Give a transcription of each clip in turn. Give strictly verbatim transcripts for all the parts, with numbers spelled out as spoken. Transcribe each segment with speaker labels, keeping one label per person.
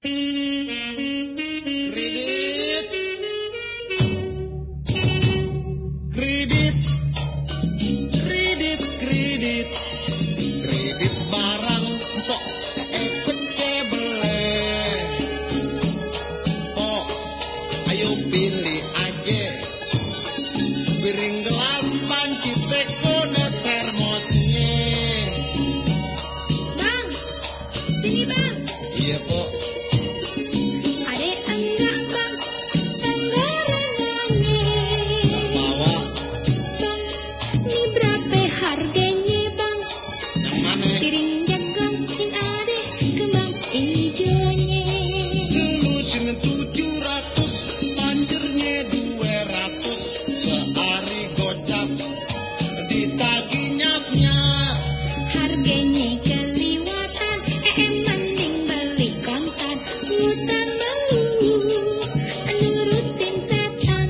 Speaker 1: Kredit, kredit, kredit, kredit, kredit barang pok efek beli. Pok, ayo pilih aja. Piring gelas panci teko termosnya.
Speaker 2: Bang, sini bang.
Speaker 1: Iya pok.
Speaker 2: Ade enggak bang, tenggorengannya.
Speaker 1: Bawa
Speaker 2: Bang, ini berapa harganya bang?
Speaker 1: yang mana?
Speaker 2: Piring jagung yang ada kembang ijonya.
Speaker 1: Selusin tujuh ratus, panjernya dua ratus. Sehari gocap ditagih nyap-nyap.
Speaker 2: Harganya keliwatan, em mending beli kontan. Ngutang melulu, nurutin setan.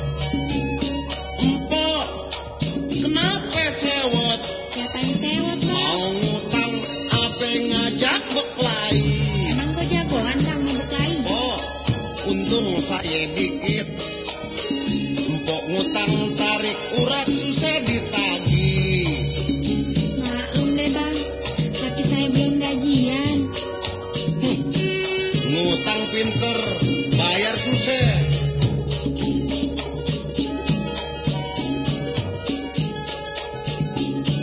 Speaker 1: Empok, kenapa sewot?
Speaker 2: Siapa yang sewot bang?
Speaker 1: Mau ngutang apa ngajak beklai?
Speaker 2: Emang kau jagoan bang ngebeklai?
Speaker 1: Oh, untung saya dikit. Empok ngutang tarik urat susah ditagih.
Speaker 2: Maklum deh bang, laki saya belum gajian.
Speaker 1: Hmm, ngutang pinter, bayar susah.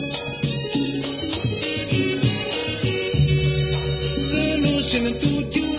Speaker 1: Selusin tujuh